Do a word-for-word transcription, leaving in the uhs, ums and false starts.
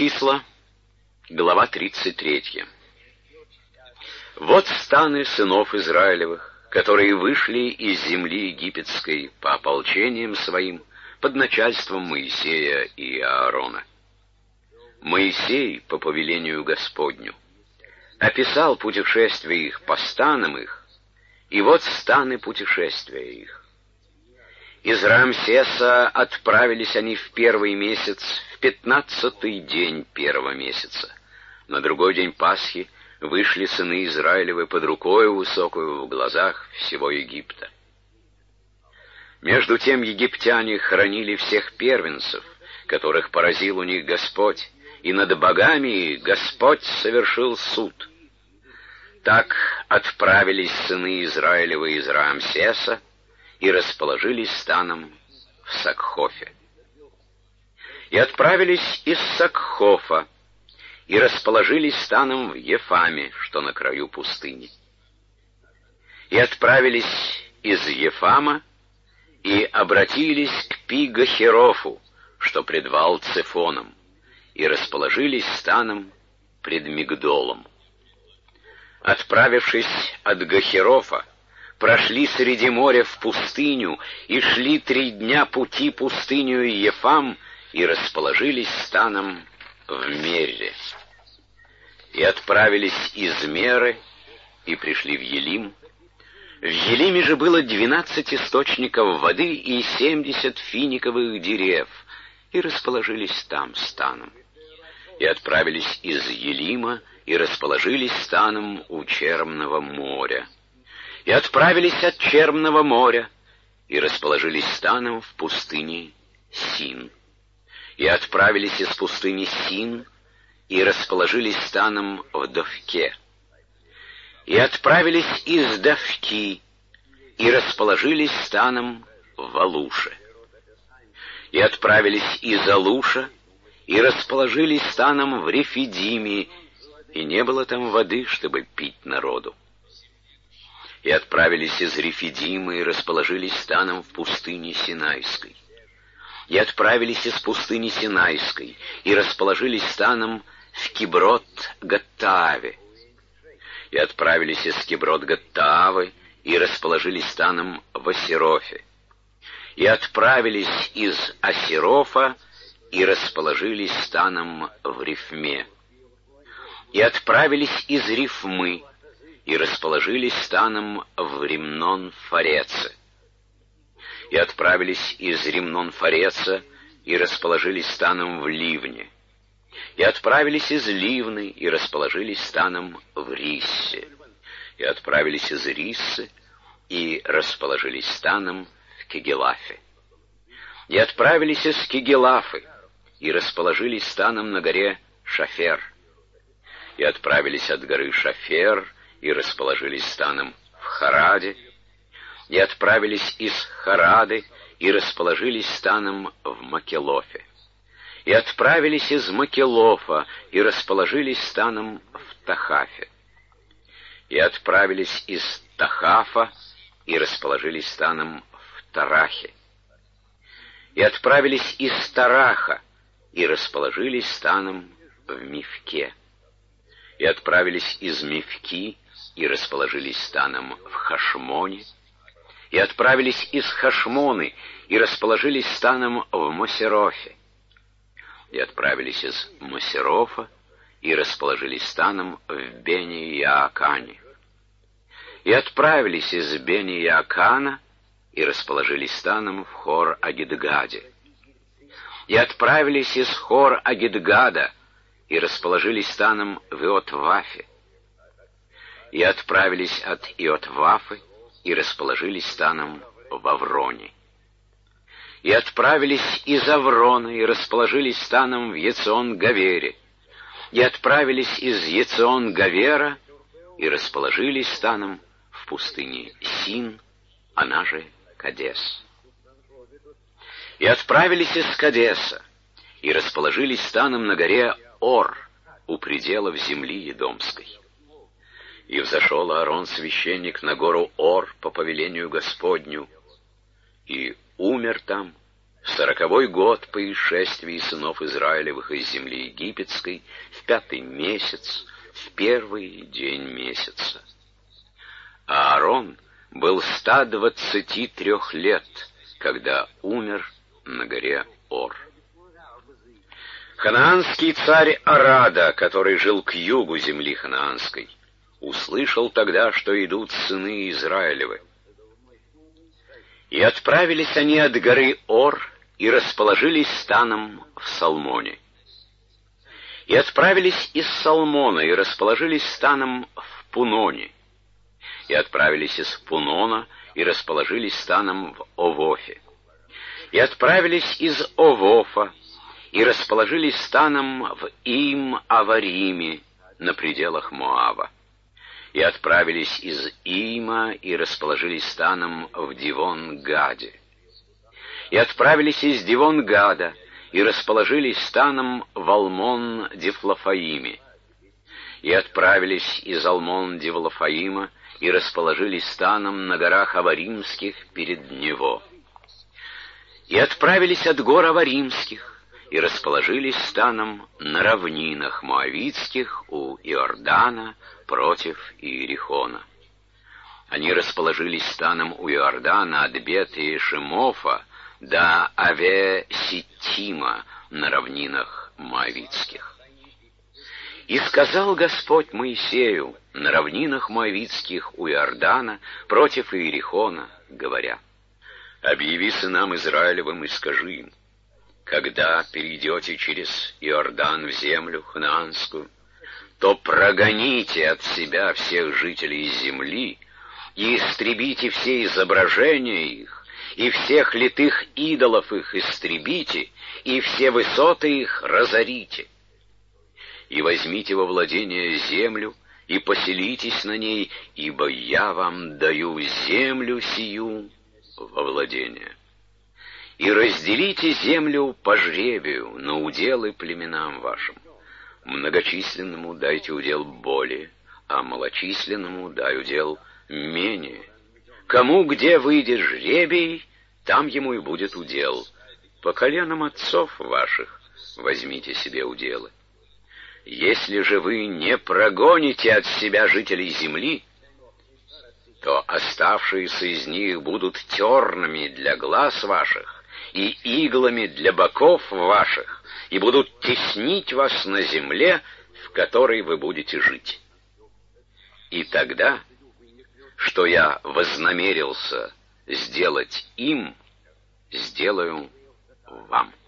Числа, глава тридцать третья. Вот станы сынов Израилевых, которые вышли из земли египетской по ополчениям своим под начальством Моисея и Аарона. Моисей, по повелению Господню, описал путешествие их по станам их, и вот станы путешествия их. Из Рамсеса отправились они в первый месяц, в пятнадцатый день первого месяца. На другой день Пасхи вышли сыны Израилевы под рукою высокую в глазах всего Египта. Между тем египтяне хоронили всех первенцев, которых поразил у них Господь, и над богами Господь совершил суд. Так отправились сыны Израилевы из Рамсеса и расположились станом в Сакхофе. И отправились из Сакхофа, и расположились станом в Ефаме, что на краю пустыни. И отправились из Ефама, и обратились к Пи-Гахерофу, что пред Ваал-Цефоном, и расположились станом пред Мигдолом. Отправившись от Гахерофа, прошли среди моря в пустыню, и шли три дня пути пустыню и Ефам, и расположились станом в Мерре. И отправились из Меры, и пришли в Елим. В Елиме же было двенадцать источников воды и семьдесят финиковых дерев, и расположились там станом. И отправились из Елима, и расположились станом у Чермного моря. И отправились от Чермного моря, и расположились станом в пустыне Син. И отправились из пустыни Син, и расположились станом в Довке. И отправились из Довки, и расположились станом в Алуше. И отправились из Алуша, и расположились станом в Рефидиме, и не было там воды, чтобы пить народу. И отправились из Рефидима, и расположились станом в пустыне Синайской. И отправились из пустыни Синайской, и расположились станом в Киброт-Гаттааве. И отправились из Киброт-Гаттаавы, и расположились станом в Асерофе. И отправились из Асерофа, и расположились станом в Рифме. И отправились из Рифмы, и расположились станом в Римнон-Фареце. И отправились из Римнон-Фареца, и расположились станом в Ливне. И отправились из Ливны, и расположились станом в Риссе. И отправились из Риссы, и расположились станом в Кегелафе. И отправились из Кегелафы, и расположились станом на горе Шафер. И отправились от горы Шафер, и расположились станом в Хараде. И отправились из Харады, и расположились станом в Макелофе. И отправились из Макелофа, и расположились станом в Тахафе. И отправились из Тахафа, и расположились станом в Тарахе. И отправились из Тараха, и расположились станом в Мифке. И отправились из Мифки, и расположились станом в Хашмоне. И отправились из Хашмоны, и расположились станом в Мосерофе. И отправились из Мосерофа, и расположились станом в Бени-Яакане. И отправились из Бени-Яакана, и расположились станом в Хор-Агидгаде. И отправились из Хор-Агидгада, и расположились станом в Иотвафе. И отправились от Иотвафы, и расположились станом в Авроне. И отправились из Аврона, и расположились станом в Ецон-Гавере. И отправились из Ецон-Гавера, и расположились станом в пустыне Син, она же Кадес. И отправились из Кадеса, и расположились станом на горе Ор, у пределов земли Едомской. И взошел Аарон священник на гору Ор по повелению Господню, и умер там, В сороковой год по исшествии сынов Израилевых из земли египетской, в пятый месяц, в первый день месяца. А Аарон был ста двадцати трех лет, когда умер на горе Ор. Ханаанский царь Арада, который жил к югу земли ханаанской, услышал тогда, что идут сыны Израилевы. И отправились они от горы Ор и расположились станом в Салмоне. И отправились из Салмона и расположились станом в Пуноне. И отправились из Пунона и расположились станом в Овофе. И отправились из Овофа и расположились станом в Им-Авариме на пределах Моава. И отправились из Има и расположились станом в Дивон-Гаде. И отправились из Дивон-Гада и расположились станом в Алмон-Дифлафаиме. И отправились из Алмон-Дифлафаима и расположились станом на горах Аваримских перед Нево. И отправились от гор Аваримских и расположились станом на равнинах Моавитских у Иордана против Иерихона. Они расположились станом у Иордана от Бет-Иешимофа до Аве-Ситтима на равнинах Моавитских. И сказал Господь Моисею на равнинах Моавитских у Иордана против Иерихона, говоря: «Объяви сынам Израилевым и скажи им: когда перейдете через Иордан в землю ханаанскую, то прогоните от себя всех жителей земли и истребите все изображения их, и всех литых идолов их истребите, и все высоты их разорите. И возьмите во владение землю, и поселитесь на ней, ибо я вам даю землю сию во владение. И разделите землю по жребию на уделы племенам вашим. Многочисленному дайте удел более, а малочисленному дай удел менее. Кому где выйдет жребий, там ему и будет удел. По коленам отцов ваших возьмите себе уделы. Если же вы не прогоните от себя жителей земли, то оставшиеся из них будут тернами для глаз ваших и иглами для боков ваших, и будут теснить вас на земле, в которой вы будете жить. И тогда, что я вознамерился сделать им, сделаю вам».